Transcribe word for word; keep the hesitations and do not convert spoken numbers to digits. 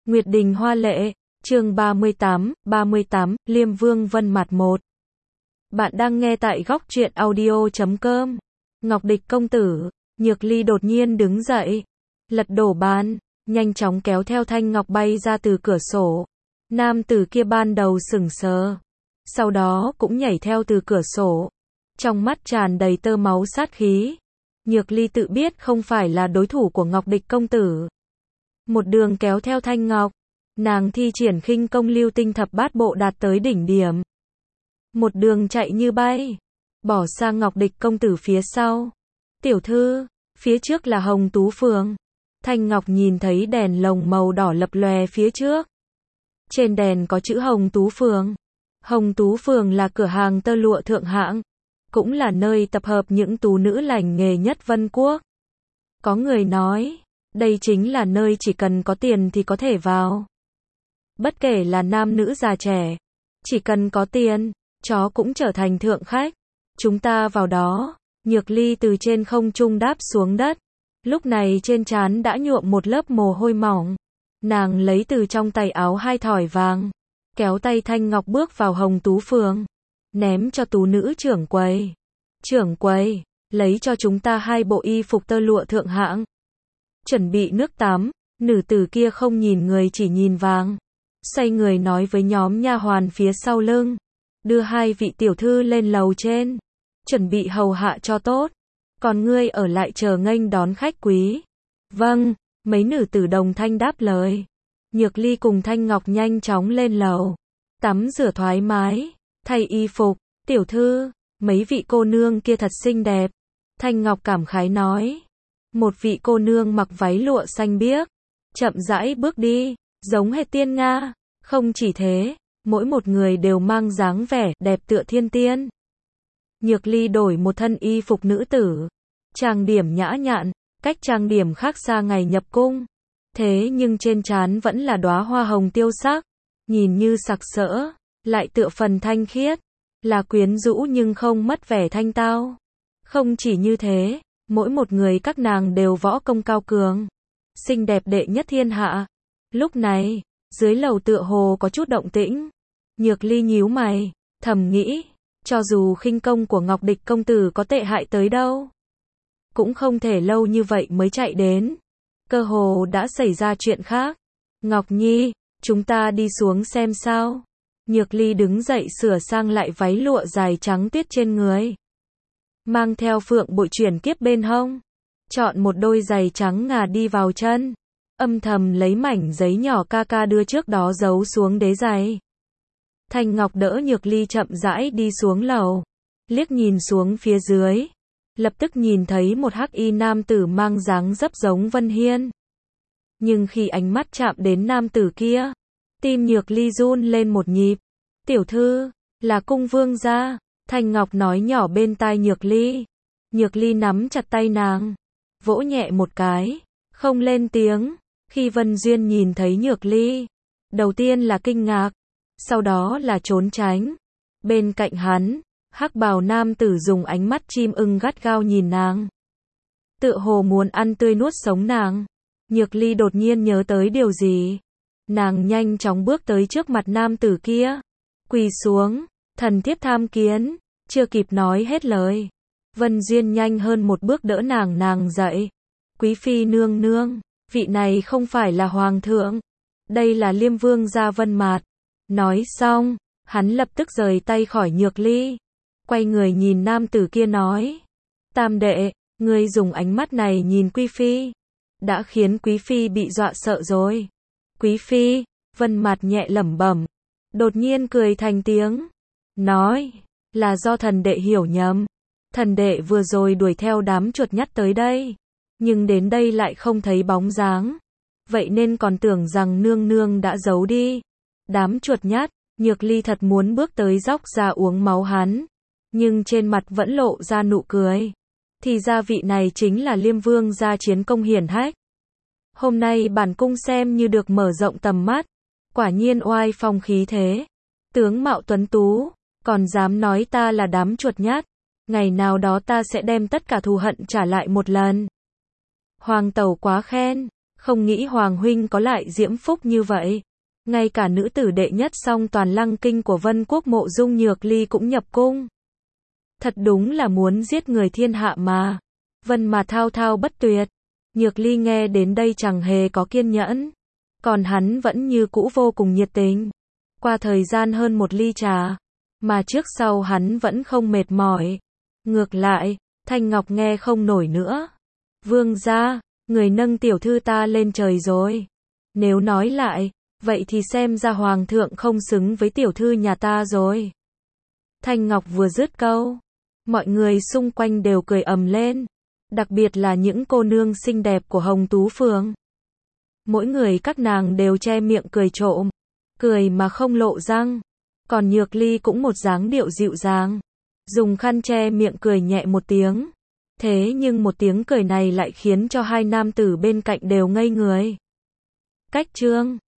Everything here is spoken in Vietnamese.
Nguyệt Đình Hoa Lệ, chương ba mươi tám, ba mươi tám, Liêm Vương Vân Mặt một. Bạn đang nghe tại góc truyện audio chấm com. Ngọc Địch công tử, Nhược Ly đột nhiên đứng dậy, lật đổ bàn, nhanh chóng kéo theo Thanh Ngọc bay ra từ cửa sổ. Nam tử kia ban đầu sững sờ, sau đó cũng nhảy theo từ cửa sổ, trong mắt tràn đầy tơ máu sát khí. Nhược Ly tự biết không phải là đối thủ của Ngọc Địch công tử. Một đường kéo theo Thanh Ngọc, nàng thi triển khinh công lưu tinh thập bát bộ đạt tới đỉnh điểm. Một đường chạy như bay, bỏ sang Ngọc Địch công tử phía sau. Tiểu thư, phía trước là Hồng Tú Phường. Thanh Ngọc nhìn thấy đèn lồng màu đỏ lập lòe phía trước. Trên đèn có chữ Hồng Tú Phường. Hồng Tú Phường là cửa hàng tơ lụa thượng hạng, cũng là nơi tập hợp những tú nữ lành nghề nhất Vân Quốc. Có người nói, đây chính là nơi chỉ cần có tiền thì có thể vào. Bất kể là nam nữ già trẻ, chỉ cần có tiền, chó cũng trở thành thượng khách. Chúng ta vào đó. Nhược Ly từ trên không trung đáp xuống đất. Lúc này trên trán đã nhuộm một lớp mồ hôi mỏng. Nàng lấy từ trong tay áo hai thỏi vàng, kéo tay Thanh Ngọc bước vào Hồng Tú Phường, ném cho tú nữ trưởng quầy. Trưởng quầy, lấy cho chúng ta hai bộ y phục tơ lụa thượng hạng. Chuẩn bị nước tắm. Nữ tử kia không nhìn người chỉ nhìn vàng, xoay người nói với nhóm nha hoàn phía sau lưng, đưa hai vị tiểu thư lên lầu trên, chuẩn bị hầu hạ cho tốt, còn ngươi ở lại chờ nghênh đón khách quý. Vâng, mấy nữ tử đồng thanh đáp lời. Nhược Ly cùng Thanh Ngọc nhanh chóng lên lầu, tắm rửa thoải mái, thay y phục. Tiểu thư, mấy vị cô nương kia thật xinh đẹp. Thanh Ngọc cảm khái nói. Một vị cô nương mặc váy lụa xanh biếc, chậm rãi bước đi, giống hệt tiên Nga. Không chỉ thế, mỗi một người đều mang dáng vẻ đẹp tựa thiên tiên. Nhược Ly đổi một thân y phục nữ tử, trang điểm nhã nhặn, cách trang điểm khác xa ngày nhập cung. Thế nhưng trên trán vẫn là đóa hoa hồng tiêu sắc, nhìn như sặc sỡ, lại tựa phần thanh khiết, là quyến rũ nhưng không mất vẻ thanh tao. Không chỉ như thế, mỗi một người các nàng đều võ công cao cường, xinh đẹp đệ nhất thiên hạ. Lúc này, dưới lầu tựa hồ có chút động tĩnh. Nhược Ly nhíu mày, thầm nghĩ, cho dù khinh công của Ngọc Địch công tử có tệ hại tới đâu, cũng không thể lâu như vậy mới chạy đến. Cơ hồ đã xảy ra chuyện khác. Ngọc Nhi, chúng ta đi xuống xem sao. Nhược Ly đứng dậy sửa sang lại váy lụa dài trắng tuyết trên người, mang theo phượng bội chuyển kiếp bên hông, chọn một đôi giày trắng ngà đi vào chân, âm thầm lấy mảnh giấy nhỏ ca ca đưa trước đó giấu xuống đế giày. Thanh Ngọc đỡ Nhược Ly chậm rãi đi xuống lầu, liếc nhìn xuống phía dưới, lập tức nhìn thấy một hắc y nam tử mang dáng dấp giống Vân Hiên. Nhưng khi ánh mắt chạm đến nam tử kia, tim Nhược Ly run lên một nhịp. Tiểu thư, là cung vương gia. Thanh Ngọc nói nhỏ bên tai Nhược Ly. Nhược Ly nắm chặt tay nàng, vỗ nhẹ một cái, không lên tiếng. Khi Vân Duyên nhìn thấy Nhược Ly, đầu tiên là kinh ngạc, sau đó là trốn tránh. Bên cạnh hắn, hắc bào nam tử dùng ánh mắt chim ưng gắt gao nhìn nàng, tựa hồ muốn ăn tươi nuốt sống nàng. Nhược Ly đột nhiên nhớ tới điều gì, nàng nhanh chóng bước tới trước mặt nam tử kia, quỳ xuống, thần thiếp tham kiến. Chưa kịp nói hết lời, Vân Duyên nhanh hơn một bước đỡ nàng nàng dậy. Quý phi nương nương, vị này không phải là hoàng thượng, đây là Liêm Vương gia Vân Mạt. Nói xong, hắn lập tức rời tay khỏi Nhược Ly, quay người nhìn nam tử kia nói, tam đệ, ngươi dùng ánh mắt này nhìn quý phi, đã khiến quý phi bị dọa sợ rồi. Quý phi, Vân Mạt nhẹ lẩm bẩm, đột nhiên cười thành tiếng, nói, là do thần đệ hiểu nhầm. Thần đệ vừa rồi đuổi theo đám chuột nhắt tới đây, nhưng đến đây lại không thấy bóng dáng, vậy nên còn tưởng rằng nương nương đã giấu đi. Đám chuột nhắt. Nhược Ly thật muốn bước tới dốc ra uống máu hắn, nhưng trên mặt vẫn lộ ra nụ cười. Thì ra vị này chính là Liêm Vương gia chiến công hiển hách. Hôm nay bản cung xem như được mở rộng tầm mắt, quả nhiên oai phong khí thế, tướng mạo tuấn tú, còn dám nói ta là đám chuột nhắt. Ngày nào đó ta sẽ đem tất cả thù hận trả lại một lần. Hoàng tẩu quá khen, Không nghĩ Hoàng huynh có lại diễm phúc như vậy. Ngay cả nữ tử đệ nhất song toàn lăng kinh của Vân Quốc Mộ Dung Nhược Ly cũng nhập cung. Thật đúng là muốn giết người thiên hạ mà. Vân mà thao thao bất tuyệt. Nhược Ly nghe đến đây chẳng hề có kiên nhẫn. Còn hắn vẫn như cũ vô cùng nhiệt tình. Qua thời gian hơn một ly trà. Mà trước sau hắn vẫn không mệt mỏi. Ngược lại, Thanh Ngọc nghe không nổi nữa. Vương gia, người nâng tiểu thư ta lên trời rồi. Nếu nói lại, vậy thì xem ra hoàng thượng không xứng với tiểu thư nhà ta rồi. Thanh Ngọc vừa dứt câu, mọi người xung quanh đều cười ầm lên. Đặc biệt là những cô nương xinh đẹp của Hồng Tú Phường. Mỗi người các nàng đều che miệng cười trộm. Cười mà không lộ răng. Còn Nhược Ly cũng một dáng điệu dịu dàng. Dùng khăn che miệng cười nhẹ một tiếng. Thế nhưng một tiếng cười này lại khiến cho hai nam tử bên cạnh đều ngây người. Cách chương